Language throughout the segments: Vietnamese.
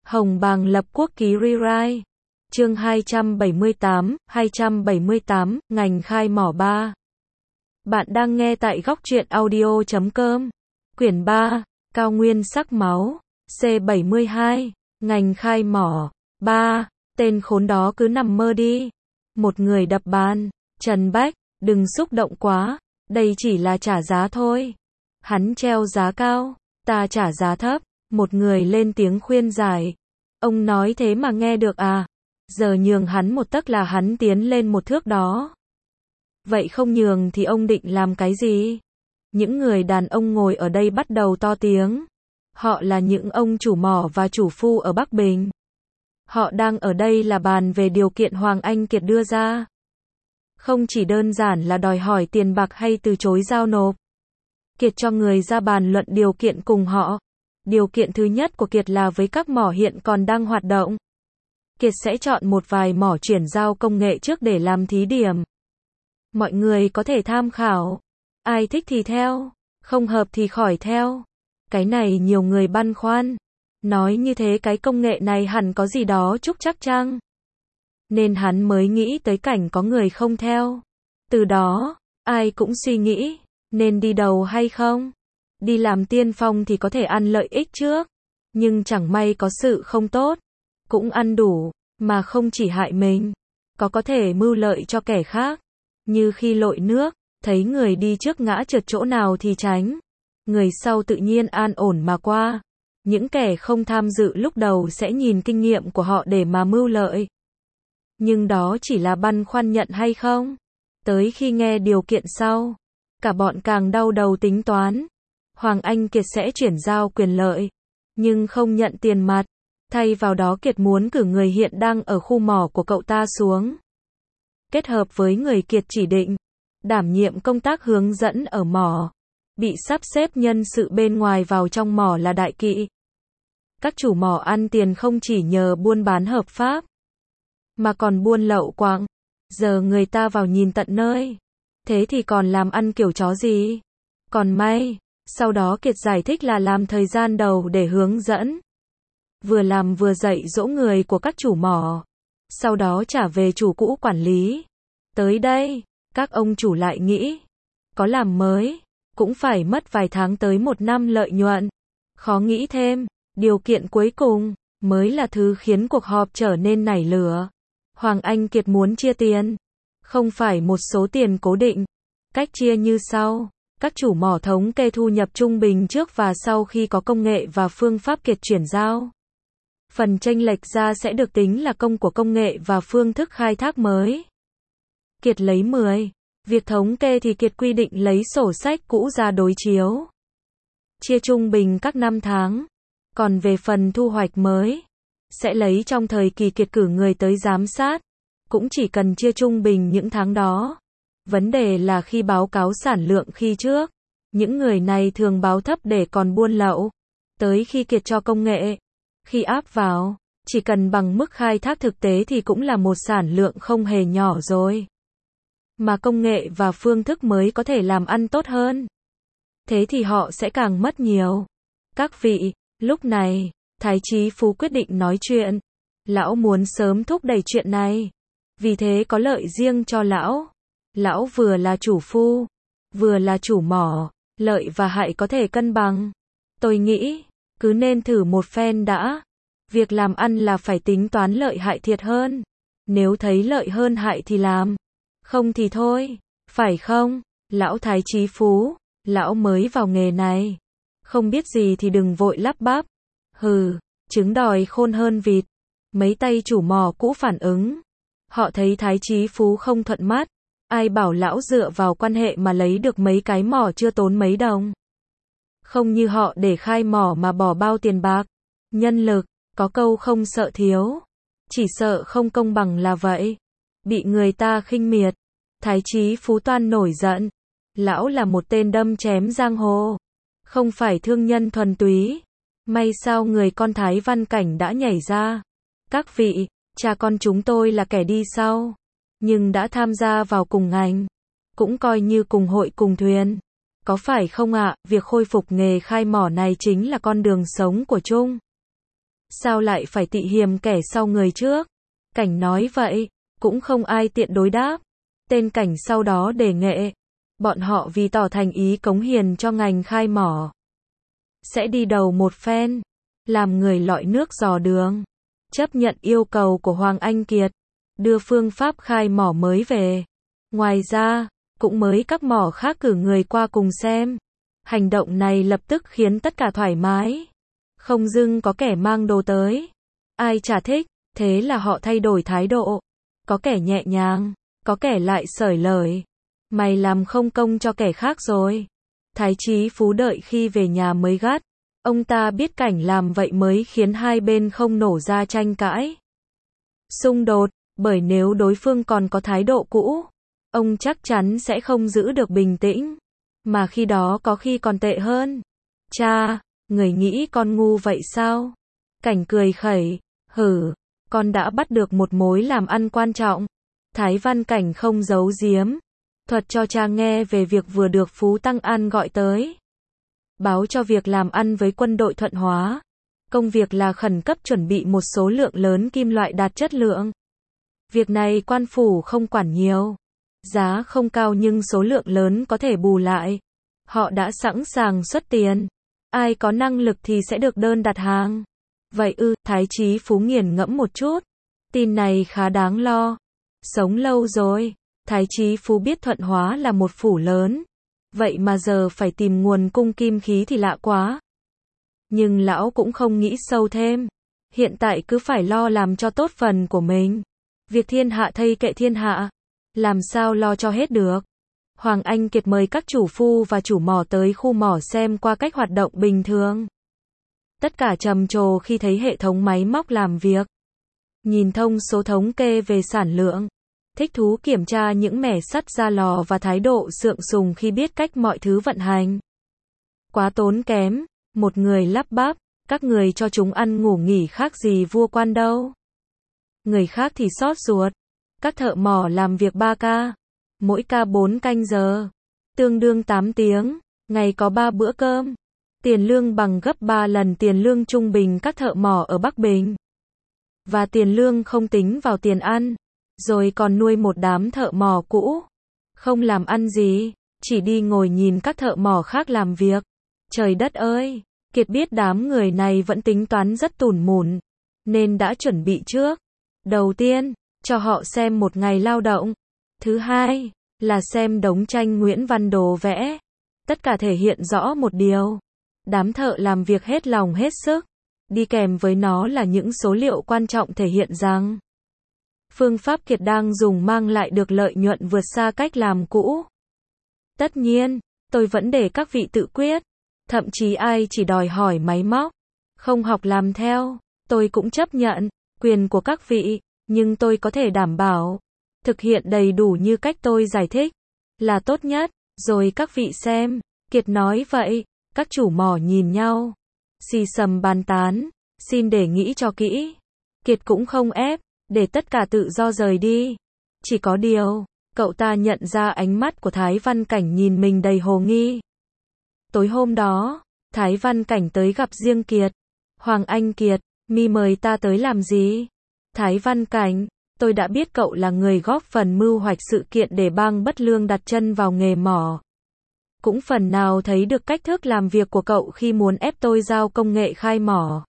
Hồng Bàng lập quốc ký rewrite. Chương 278, ngành khai mỏ 3. Bạn đang nghe tại góc truyện audio.com. Quyển 3, Cao nguyên sắc máu, C72, ngành khai mỏ 3, tên khốn đó cứ nằm mơ đi. Một người đập bàn, Trần Bách, đừng xúc động quá, đây chỉ là trả giá thôi. Hắn treo giá cao, ta trả giá thấp, một người lên tiếng khuyên giải. Ông nói thế mà nghe được à? Giờ nhường hắn một tấc là hắn tiến lên một thước đó. Vậy không nhường thì ông định làm cái gì? Những người đàn ông ngồi ở đây bắt đầu to tiếng. Họ là những ông chủ mỏ và chủ phu ở Bắc Bình. Họ đang ở đây là bàn về điều kiện Hoàng Anh Kiệt đưa ra. Không chỉ đơn giản là đòi hỏi tiền bạc hay từ chối giao nộp. Kiệt cho người ra bàn luận điều kiện cùng họ. Điều kiện thứ nhất của Kiệt là với các mỏ hiện còn đang hoạt động. Kiệt sẽ chọn một vài mỏ chuyển giao công nghệ trước để làm thí điểm. Mọi người có thể tham khảo. Ai thích thì theo, không hợp thì khỏi theo. Cái này nhiều người băn khoăn. Nói như thế cái công nghệ này hẳn có gì đó trúc trắc chăng? Nên hắn mới nghĩ tới cảnh có người không theo. Từ đó, ai cũng suy nghĩ, nên đi đầu hay không? Đi làm tiên phong thì có thể ăn lợi ích trước. Nhưng chẳng may có sự không tốt. Cũng ăn đủ, mà không chỉ hại mình. Có thể mưu lợi cho kẻ khác. Như khi lội nước, thấy người đi trước ngã trượt chỗ nào thì tránh. Người sau tự nhiên an ổn mà qua. Những kẻ không tham dự lúc đầu sẽ nhìn kinh nghiệm của họ để mà mưu lợi. Nhưng đó chỉ là băn khoăn nhận hay không. Tới khi nghe điều kiện sau, cả bọn càng đau đầu tính toán. Hoàng Anh Kiệt sẽ chuyển giao quyền lợi, nhưng không nhận tiền mặt. Thay vào đó Kiệt muốn cử người hiện đang ở khu mỏ của cậu ta xuống. Kết hợp với người Kiệt chỉ định, đảm nhiệm công tác hướng dẫn ở mỏ. Bị sắp xếp nhân sự bên ngoài vào trong mỏ là đại kỵ. Các chủ mỏ ăn tiền không chỉ nhờ buôn bán hợp pháp, mà còn buôn lậu quạng. Giờ người ta vào nhìn tận nơi. Thế thì còn làm ăn kiểu chó gì? Còn may, sau đó Kiệt giải thích là làm thời gian đầu để hướng dẫn. Vừa làm vừa dạy dỗ người của các chủ mỏ. Sau đó trả về chủ cũ quản lý. Tới đây, các ông chủ lại nghĩ, có làm mới, cũng phải mất vài tháng tới một năm lợi nhuận. Khó nghĩ thêm, điều kiện cuối cùng, mới là thứ khiến cuộc họp trở nên nảy lửa. Hoàng Anh Kiệt muốn chia tiền. Không phải một số tiền cố định. Cách chia như sau. Các chủ mỏ thống kê thu nhập trung bình trước và sau khi có công nghệ và phương pháp Kiệt chuyển giao. Phần chênh lệch ra sẽ được tính là công của công nghệ và phương thức khai thác mới. Kiệt lấy 10. Việc thống kê thì Kiệt quy định lấy sổ sách cũ ra đối chiếu. Chia trung bình các năm tháng. Còn về phần thu hoạch mới, sẽ lấy trong thời kỳ Kiệt cử người tới giám sát. Cũng chỉ cần chia trung bình những tháng đó. Vấn đề là khi báo cáo sản lượng khi trước, những người này thường báo thấp để còn buôn lậu. Tới khi Kiệt cho công nghệ, khi áp vào, chỉ cần bằng mức khai thác thực tế thì cũng là một sản lượng không hề nhỏ rồi. Mà công nghệ và phương thức mới có thể làm ăn tốt hơn. Thế thì họ sẽ càng mất nhiều. Các vị, lúc này, Thái Chí Phú quyết định nói chuyện. Lão muốn sớm thúc đẩy chuyện này. Vì thế có lợi riêng cho lão. Lão vừa là chủ phu, vừa là chủ mỏ, lợi và hại có thể cân bằng. Tôi nghĩ, cứ nên thử một phen đã. Việc làm ăn là phải tính toán lợi hại thiệt hơn. Nếu thấy lợi hơn hại thì làm. Không thì thôi, phải không? Lão Thái Chí Phú, lão mới vào nghề này. Không biết gì thì đừng vội lắp bắp. Hừ, trứng đòi khôn hơn vịt. Mấy tay chủ mỏ cũ phản ứng. Họ thấy Thái Chí Phú không thuận mắt. Ai bảo lão dựa vào quan hệ mà lấy được mấy cái mỏ chưa tốn mấy đồng. Không như họ để khai mỏ mà bỏ bao tiền bạc, nhân lực, có câu không sợ thiếu, chỉ sợ không công bằng là vậy. Bị người ta khinh miệt, Thái Chí Phú toan nổi giận. Lão là một tên đâm chém giang hồ, không phải thương nhân thuần túy. May sao người con Thái Văn Cảnh đã nhảy ra. Các vị, cha con chúng tôi là kẻ đi sau, nhưng đã tham gia vào cùng ngành, cũng coi như cùng hội cùng thuyền. Có phải không ạ? Việc khôi phục nghề khai mỏ này chính là con đường sống của Trung Sao lại phải tị hiềm kẻ sau người trước? Cảnh nói vậy, cũng không ai tiện đối đáp. Tên Cảnh sau đó đề nghệ. Bọn họ vì tỏ thành ý cống hiến cho ngành khai mỏ. Sẽ đi đầu một phen. Làm người lọi nước dò đường. Chấp nhận yêu cầu của Hoàng Anh Kiệt. Đưa phương pháp khai mỏ mới về. Ngoài ra, cũng mới các mỏ khác cử người qua cùng xem. Hành động này lập tức khiến tất cả thoải mái. Không dưng có kẻ mang đồ tới. Ai chả thích, thế là họ thay đổi thái độ. Có kẻ nhẹ nhàng, có kẻ lại xởi lời. Mày làm không công cho kẻ khác rồi. Thái Chí Phú đợi khi về nhà mới gắt. Ông ta biết Cảnh làm vậy mới khiến hai bên không nổ ra tranh cãi. Xung đột, bởi nếu đối phương còn có thái độ cũ, ông chắc chắn sẽ không giữ được bình tĩnh. Mà khi đó có khi còn tệ hơn. Cha, người nghĩ con ngu vậy sao? Cảnh cười khẩy, hử, con đã bắt được một mối làm ăn quan trọng. Thái Văn Cảnh không giấu giếm. Thuật cho cha nghe về việc vừa được Phú Tăng An gọi tới. Báo cho việc làm ăn với quân đội Thuận Hóa. Công việc là khẩn cấp chuẩn bị một số lượng lớn kim loại đạt chất lượng. Việc này quan phủ không quản nhiều. Giá không cao nhưng số lượng lớn có thể bù lại. Họ đã sẵn sàng xuất tiền. Ai có năng lực thì sẽ được đơn đặt hàng. Vậy Thái Chí Phú nghiền ngẫm một chút. Tin này khá đáng lo. Sống lâu rồi, Thái Chí Phú biết Thuận Hóa là một phủ lớn. Vậy mà giờ phải tìm nguồn cung kim khí thì lạ quá. Nhưng lão cũng không nghĩ sâu thêm. Hiện tại cứ phải lo làm cho tốt phần của mình. Việc thiên hạ thây kệ thiên hạ. Làm sao lo cho hết được. Hoàng Anh Kiệt mời các chủ phu và chủ mỏ tới khu mỏ xem qua cách hoạt động bình thường. Tất cả trầm trồ khi thấy hệ thống máy móc làm việc. Nhìn thông số thống kê về sản lượng. Thích thú kiểm tra những mẻ sắt ra lò và thái độ sượng sùng khi biết cách mọi thứ vận hành. Quá tốn kém, một người lắp bắp, các người cho chúng ăn ngủ nghỉ khác gì vua quan đâu. Người khác thì xót ruột. Các thợ mỏ làm việc 3 ca, mỗi ca 4 canh giờ, tương đương 8 tiếng, ngày có 3 bữa cơm. Tiền lương bằng gấp 3 lần tiền lương trung bình các thợ mỏ ở Bắc Bình. Và tiền lương không tính vào tiền ăn. Rồi còn nuôi một đám thợ mỏ cũ. Không làm ăn gì, chỉ đi ngồi nhìn các thợ mỏ khác làm việc. Trời đất ơi, Kiệt biết đám người này vẫn tính toán rất tủn mủn, nên đã chuẩn bị trước. Đầu tiên, cho họ xem một ngày lao động. Thứ hai, là xem đống tranh Nguyễn Văn Đồ vẽ. Tất cả thể hiện rõ một điều. Đám thợ làm việc hết lòng hết sức. Đi kèm với nó là những số liệu quan trọng thể hiện rằng phương pháp Kiệt đang dùng mang lại được lợi nhuận vượt xa cách làm cũ. Tất nhiên, tôi vẫn để các vị tự quyết. Thậm chí ai chỉ đòi hỏi máy móc, không học làm theo, tôi cũng chấp nhận. Quyền của các vị, nhưng tôi có thể đảm bảo thực hiện đầy đủ như cách tôi giải thích là tốt nhất. Rồi các vị xem. Kiệt nói vậy, các chủ mỏ nhìn nhau, xì xầm bàn tán, xin để nghĩ cho kỹ. Kiệt cũng không ép, để tất cả tự do rời đi. Chỉ có điều, cậu ta nhận ra ánh mắt của Thái Văn Cảnh nhìn mình đầy hồ nghi. Tối hôm đó, Thái Văn Cảnh tới gặp riêng Kiệt. Hoàng Anh Kiệt, mi mời ta tới làm gì? Thái Văn Cảnh, tôi đã biết cậu là người góp phần mưu hoạch sự kiện để bang Bất Lương đặt chân vào nghề mỏ. Cũng phần nào thấy được cách thức làm việc của cậu khi muốn ép tôi giao công nghệ khai mỏ.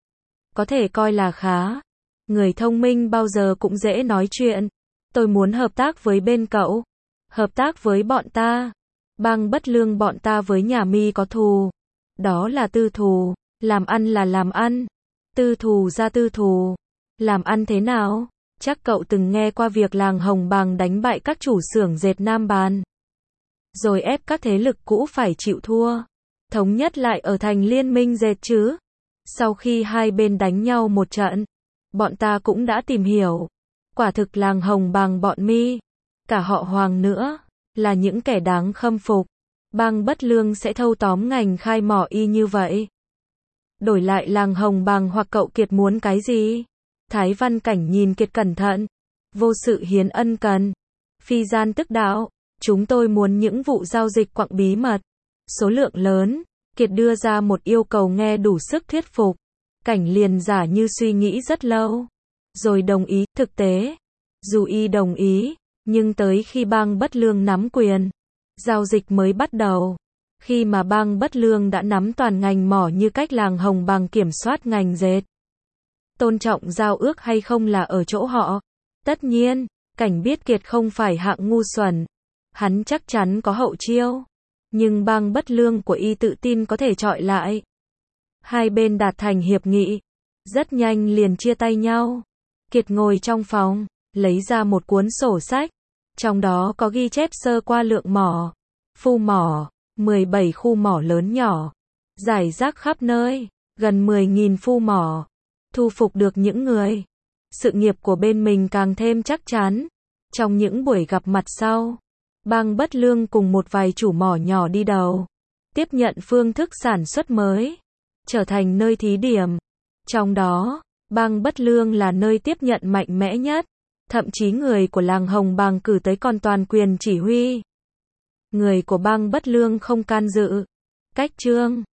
Có thể coi là khá. Người thông minh bao giờ cũng dễ nói chuyện. Tôi muốn hợp tác với bên cậu. Hợp tác với bọn ta. Bang Bất Lương bọn ta với nhà mi có thù. Đó là tư thù. Làm ăn là làm ăn. Tư thù ra tư thù. Làm ăn thế nào? Chắc cậu từng nghe qua việc làng Hồng Bàng đánh bại các chủ xưởng dệt Nam Bàn. Rồi ép các thế lực cũ phải chịu thua. Thống nhất lại ở thành liên minh dệt chứ. Sau khi hai bên đánh nhau một trận, bọn ta cũng đã tìm hiểu. Quả thực làng Hồng Bàng bọn mi, cả họ Hoàng nữa, là những kẻ đáng khâm phục. Bang Bất Lương sẽ thâu tóm ngành khai mỏ y như vậy. Đổi lại làng Hồng Bàng hoặc cậu Kiệt muốn cái gì? Thái Văn Cảnh nhìn Kiệt cẩn thận. Vô sự hiến ân cần. Phi gian tức đạo. Chúng tôi muốn những vụ giao dịch quặng bí mật. Số lượng lớn. Kiệt đưa ra một yêu cầu nghe đủ sức thuyết phục. Cảnh liền giả như suy nghĩ rất lâu, rồi đồng ý. Thực tế, dù y đồng ý, nhưng tới khi Bang Bất Lương nắm quyền, giao dịch mới bắt đầu. Khi mà Bang Bất Lương đã nắm toàn ngành mỏ như cách làng Hồng Bàng kiểm soát ngành dệt. Tôn trọng giao ước hay không là ở chỗ họ. Tất nhiên, Cảnh biết Kiệt không phải hạng ngu xuẩn. Hắn chắc chắn có hậu chiêu. Nhưng Bang Bất Lương của y tự tin có thể chọi lại. Hai bên đạt thành hiệp nghị. Rất nhanh liền chia tay nhau. Kiệt ngồi trong phòng, lấy ra một cuốn sổ sách. Trong đó có ghi chép sơ qua lượng mỏ, phu mỏ, 17 khu mỏ lớn nhỏ, rải rác khắp nơi, gần 10.000 phu mỏ, thu phục được những người. Sự nghiệp của bên mình càng thêm chắc chắn. Trong những buổi gặp mặt sau, Bang Bất Lương cùng một vài chủ mỏ nhỏ đi đầu, tiếp nhận phương thức sản xuất mới, trở thành nơi thí điểm. Trong đó, Bang Bất Lương là nơi tiếp nhận mạnh mẽ nhất. Thậm chí người của làng Hồng Bàng cử tới còn toàn quyền chỉ huy. Người của Bang Bất Lương không can dự. Cách chương